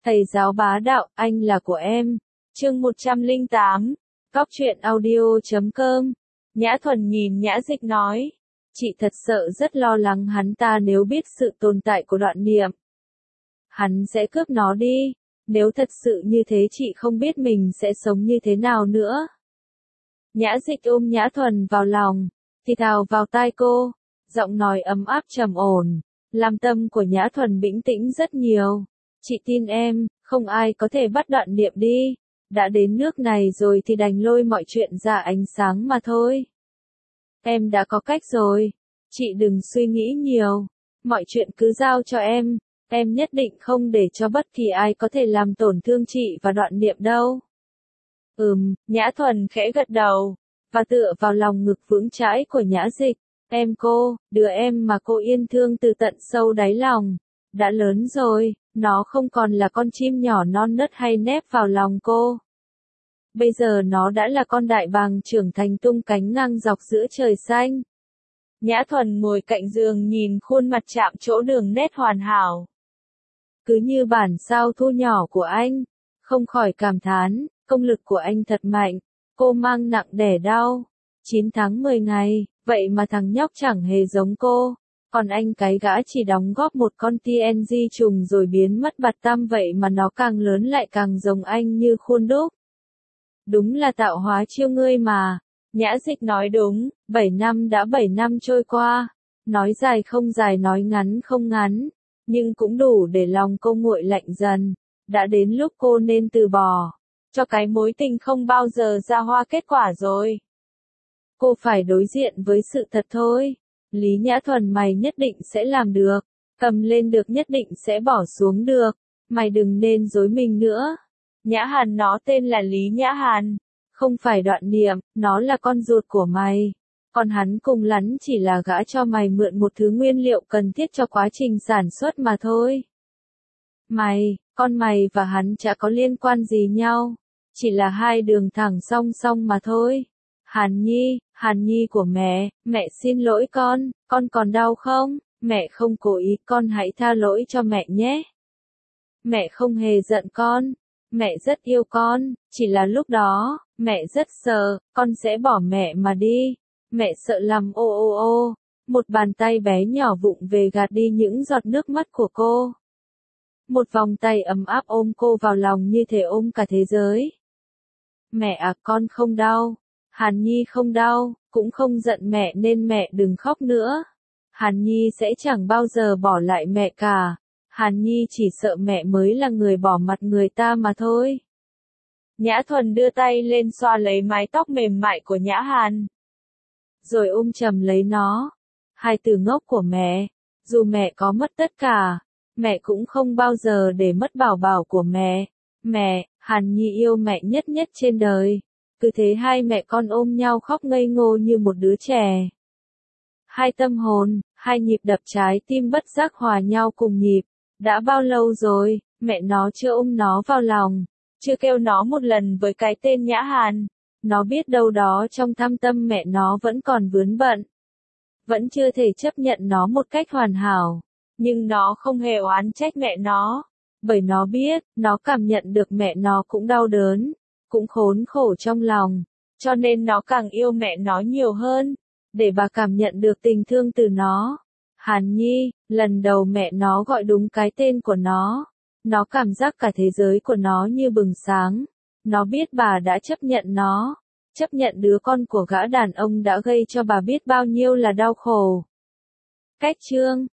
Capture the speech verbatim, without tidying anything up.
Thầy giáo bá đạo, anh là của em. Chương một trăm lẻ tám. Cóc truyện audio chấm com. Nhã Thuần nhìn Nhã Dịch nói. Chị thật sợ rất lo lắng hắn ta nếu biết sự tồn tại của Đoạn Niệm. Hắn sẽ cướp nó đi. Nếu thật sự như thế chị không biết mình sẽ sống như thế nào nữa. Nhã Dịch ôm Nhã Thuần vào lòng, thì thào vào tai cô, giọng nói ấm áp trầm ổn, làm tâm của Nhã Thuần bình tĩnh rất nhiều. Chị tin em, không ai có thể bắt Đoạn Niệm đi. Đã đến nước này rồi thì đành lôi mọi chuyện ra ánh sáng mà thôi. Em đã có cách rồi. Chị đừng suy nghĩ nhiều. Mọi chuyện cứ giao cho em. Em nhất định không để cho bất kỳ ai có thể làm tổn thương chị và Đoạn Niệm đâu. Ừm, Nhã Thuần khẽ gật đầu, và tựa vào lòng ngực vững chãi của Nhã Dịch. Em cô, đứa em mà cô yên thương từ tận sâu đáy lòng, đã lớn rồi, nó không còn là con chim nhỏ non nớt hay nép vào lòng cô. Bây giờ nó đã là con đại bàng trưởng thành tung cánh ngang dọc giữa trời xanh. Nhã Thuần ngồi cạnh giường nhìn khuôn mặt chạm trổ đường nét hoàn hảo. Cứ như bản sao thu nhỏ của anh, không khỏi cảm thán, công lực của anh thật mạnh, cô mang nặng đẻ đau. chín tháng mười ngày, vậy mà thằng nhóc chẳng hề giống cô, còn anh cái gã chỉ đóng góp một con tê en giê trùng rồi biến mất bạt tăm vậy mà nó càng lớn lại càng giống anh như khuôn đúc. Đúng là tạo hóa chiêu ngươi mà. Nhã Dịch nói đúng, bảy năm đã bảy năm trôi qua, nói dài không dài nói ngắn không ngắn, nhưng cũng đủ để lòng cô nguội lạnh dần, đã đến lúc cô nên từ bỏ, cho cái mối tình không bao giờ ra hoa kết quả rồi. Cô phải đối diện với sự thật thôi. Lý Nhã Thuần mày nhất định sẽ làm được, cầm lên được nhất định sẽ bỏ xuống được, mày đừng nên dối mình nữa. Nhã Hàn nó tên là Lý Nhã Hàn, không phải Đoạn Niệm, nó là con ruột của mày. Còn hắn cùng lắn chỉ là gã cho mày mượn một thứ nguyên liệu cần thiết cho quá trình sản xuất mà thôi. Mày, con mày và hắn chả có liên quan gì nhau, chỉ là hai đường thẳng song song mà thôi. Hàn Nhi, Hàn Nhi của mẹ, mẹ xin lỗi con, con còn đau không? Mẹ không cố ý, con hãy tha lỗi cho mẹ nhé. Mẹ không hề giận con, mẹ rất yêu con, chỉ là lúc đó, mẹ rất sợ, con sẽ bỏ mẹ mà đi. Mẹ sợ lắm ô ô ô. Một bàn tay bé nhỏ vụng về gạt đi những giọt nước mắt của cô. Một vòng tay ấm áp ôm cô vào lòng như thể ôm cả thế giới. Mẹ à, con không đau. Hàn Nhi không đau, cũng không giận mẹ nên mẹ đừng khóc nữa. Hàn Nhi sẽ chẳng bao giờ bỏ lại mẹ cả. Hàn Nhi chỉ sợ mẹ mới là người bỏ mặt người ta mà thôi. Nhã Thuần đưa tay lên xoa lấy mái tóc mềm mại của Nhã Hàn, rồi ôm chầm lấy nó. Hai từ ngốc của mẹ, dù mẹ có mất tất cả, mẹ cũng không bao giờ để mất bảo bảo của mẹ. Mẹ, Hàn Nhi yêu mẹ nhất nhất trên đời. Cứ thế hai mẹ con ôm nhau khóc ngây ngô như một đứa trẻ. Hai tâm hồn, hai nhịp đập trái tim bất giác hòa nhau cùng nhịp. Đã bao lâu rồi, mẹ nó chưa ôm nó vào lòng, chưa kêu nó một lần với cái tên Nhã Hàn. Nó biết đâu đó trong thâm tâm mẹ nó vẫn còn vướng bận, vẫn chưa thể chấp nhận nó một cách hoàn hảo. Nhưng nó không hề oán trách mẹ nó, bởi nó biết, nó cảm nhận được mẹ nó cũng đau đớn, cũng khốn khổ trong lòng, cho nên nó càng yêu mẹ nó nhiều hơn, để bà cảm nhận được tình thương từ nó. Hàn Nhi, lần đầu mẹ nó gọi đúng cái tên của nó, nó cảm giác cả thế giới của nó như bừng sáng. Nó biết bà đã chấp nhận nó, chấp nhận đứa con của gã đàn ông đã gây cho bà biết bao nhiêu là đau khổ. Cách chương